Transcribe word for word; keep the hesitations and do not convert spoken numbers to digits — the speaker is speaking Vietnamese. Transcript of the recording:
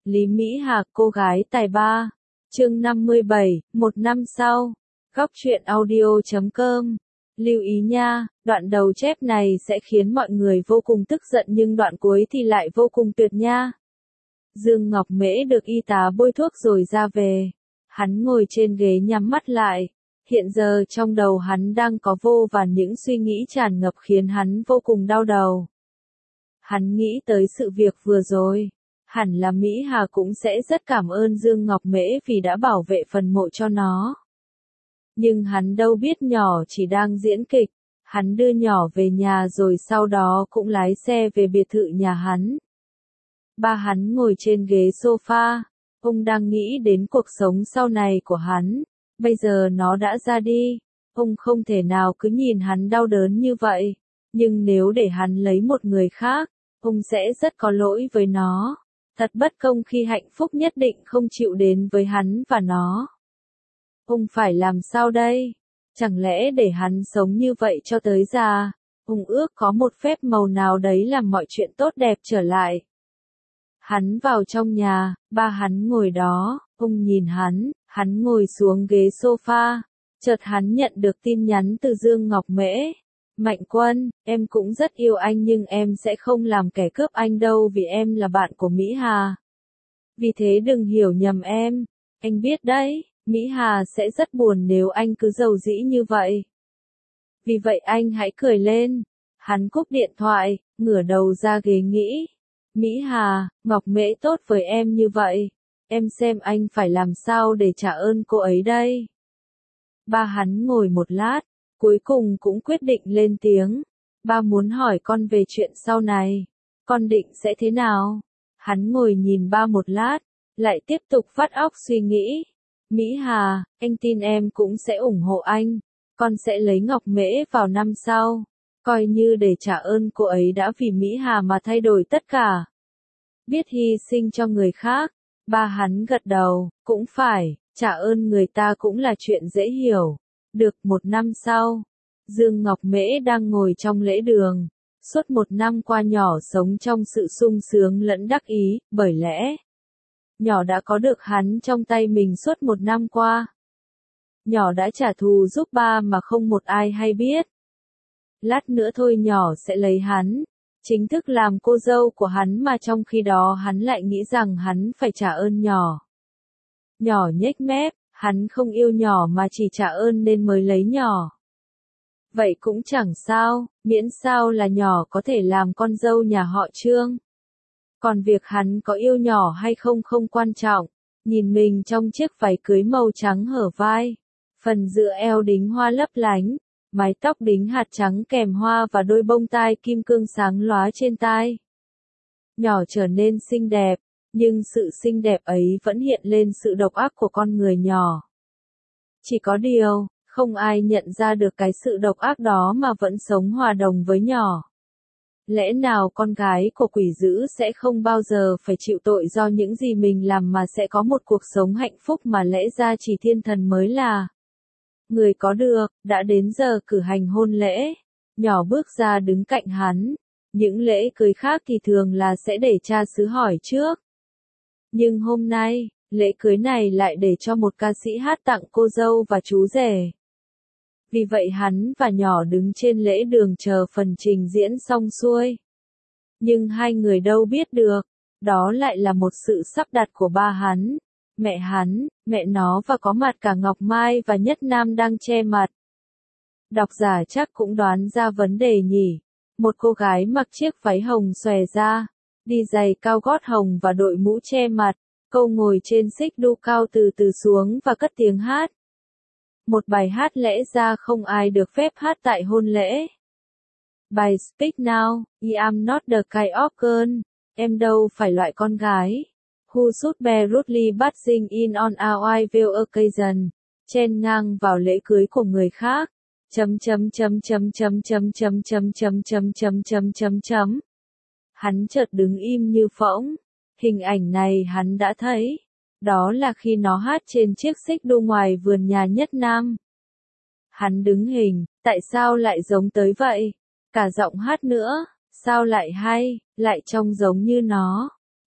Lý Mỹ Hà, cô gái tài ba. Chương năm mươi bảy, một năm sau. Góc truyện audio chấm com. Lưu ý nha, đoạn đầu chép này sẽ khiến mọi người vô cùng tức giận nhưng đoạn cuối thì lại vô cùng tuyệt nha. Dương Ngọc Mễ được y tá bôi thuốc rồi ra về. Hắn ngồi trên ghế nhắm mắt lại. Hiện giờ trong đầu hắn đang có vô vàn những suy nghĩ tràn ngập khiến hắn vô cùng đau đầu. Hắn nghĩ tới sự việc vừa rồi. Hẳn là Mỹ Hà cũng sẽ rất cảm ơn Dương Ngọc Mễ vì đã bảo vệ phần mộ cho nó. Nhưng hắn đâu biết nhỏ chỉ đang diễn kịch. Hắn đưa nhỏ về nhà rồi sau đó cũng lái xe về biệt thự nhà hắn. Ba hắn ngồi trên ghế sofa. Ông đang nghĩ đến cuộc sống sau này của hắn. Bây giờ nó đã ra đi. Ông không thể nào cứ nhìn hắn đau đớn như vậy. Nhưng nếu để hắn lấy một người khác, ông sẽ rất có lỗi với nó. Thật bất công khi hạnh phúc nhất định không chịu đến với hắn và nó. Ông phải làm sao đây? Chẳng lẽ để hắn sống như vậy cho tới già? Ông ước có một phép màu nào đấy làm mọi chuyện tốt đẹp trở lại. Hắn vào trong nhà, ba hắn ngồi đó, ông nhìn hắn, hắn ngồi xuống ghế sofa. Chợt hắn nhận được tin nhắn từ Dương Ngọc Mễ. Mạnh Quân, em cũng rất yêu anh nhưng em sẽ không làm kẻ cướp anh đâu vì em là bạn của Mỹ Hà. Vì thế đừng hiểu nhầm em. Anh biết đấy, Mỹ Hà sẽ rất buồn nếu anh cứ giàu dĩ như vậy. Vì vậy anh hãy cười lên. Hắn cúp điện thoại, ngửa đầu ra ghế nghĩ. Mỹ Hà, Ngọc Mễ tốt với em như vậy. Em xem anh phải làm sao để trả ơn cô ấy đây. Ba hắn ngồi một lát. Cuối cùng cũng quyết định lên tiếng. Ba muốn hỏi con về chuyện sau này. Con định sẽ thế nào? Hắn ngồi nhìn ba một lát. Lại tiếp tục vắt óc suy nghĩ. Mỹ Hà, anh tin em cũng sẽ ủng hộ anh. Con sẽ lấy Ngọc Mễ vào năm sau. Coi như để trả ơn cô ấy đã vì Mỹ Hà mà thay đổi tất cả. Biết hy sinh cho người khác. Ba hắn gật đầu. Cũng phải, trả ơn người ta cũng là chuyện dễ hiểu. Được một năm sau, Dương Ngọc Mễ đang ngồi trong lễ đường. Suốt một năm qua nhỏ sống trong sự sung sướng lẫn đắc ý, bởi lẽ nhỏ đã có được hắn trong tay mình suốt một năm qua. Nhỏ đã trả thù giúp ba mà không một ai hay biết. Lát nữa thôi nhỏ sẽ lấy hắn, chính thức làm cô dâu của hắn mà trong khi đó hắn lại nghĩ rằng hắn phải trả ơn nhỏ. Nhỏ nhếch mép. Hắn không yêu nhỏ mà chỉ trả ơn nên mới lấy nhỏ. Vậy cũng chẳng sao, miễn sao là nhỏ có thể làm con dâu nhà họ Trương. Còn việc hắn có yêu nhỏ hay không không quan trọng. Nhìn mình trong chiếc váy cưới màu trắng hở vai. Phần giữa eo đính hoa lấp lánh. Mái tóc đính hạt trắng kèm hoa và đôi bông tai kim cương sáng lóa trên tai. Nhỏ trở nên xinh đẹp. Nhưng sự xinh đẹp ấy vẫn hiện lên sự độc ác của con người nhỏ. Chỉ có điều, không ai nhận ra được cái sự độc ác đó mà vẫn sống hòa đồng với nhỏ. Lẽ nào con gái của quỷ dữ sẽ không bao giờ phải chịu tội do những gì mình làm mà sẽ có một cuộc sống hạnh phúc mà lẽ ra chỉ thiên thần mới là người có được. Đã đến giờ cử hành hôn lễ. Nhỏ bước ra đứng cạnh hắn. Những lễ cưới khác thì thường là sẽ để cha xứ hỏi trước. Nhưng hôm nay, lễ cưới này lại để cho một ca sĩ hát tặng cô dâu và chú rể. Vì vậy hắn và nhỏ đứng trên lễ đường chờ phần trình diễn xong xuôi. Nhưng hai người đâu biết được, đó lại là một sự sắp đặt của ba hắn, mẹ hắn, mẹ nó và có mặt cả Ngọc Mai và Nhất Nam đang che mặt. Độc giả chắc cũng đoán ra vấn đề nhỉ. Một cô gái mặc chiếc váy hồng xòe ra. Đi giày cao gót hồng và đội mũ che mặt, cô ngồi trên xích đu cao từ từ xuống và cất tiếng hát. Một bài hát lẽ ra không ai được phép hát tại hôn lễ. Bài Speak Now, I am not the kind of girl. Em đâu phải loại con gái. Who should be rudely buzzing in on our will occasion. Chen ngang vào lễ cưới của người khác. Chấm chấm chấm chấm chấm chấm chấm chấm chấm chấm chấm chấm chấm chấm. Hắn chợt đứng im như phỗng. Hình ảnh này hắn đã thấy. Đó là khi nó hát trên chiếc xích đu ngoài vườn nhà Nhất Nam. Hắn đứng hình, tại sao lại giống tới vậy? Cả giọng hát nữa, sao lại hay, lại trông giống như nó.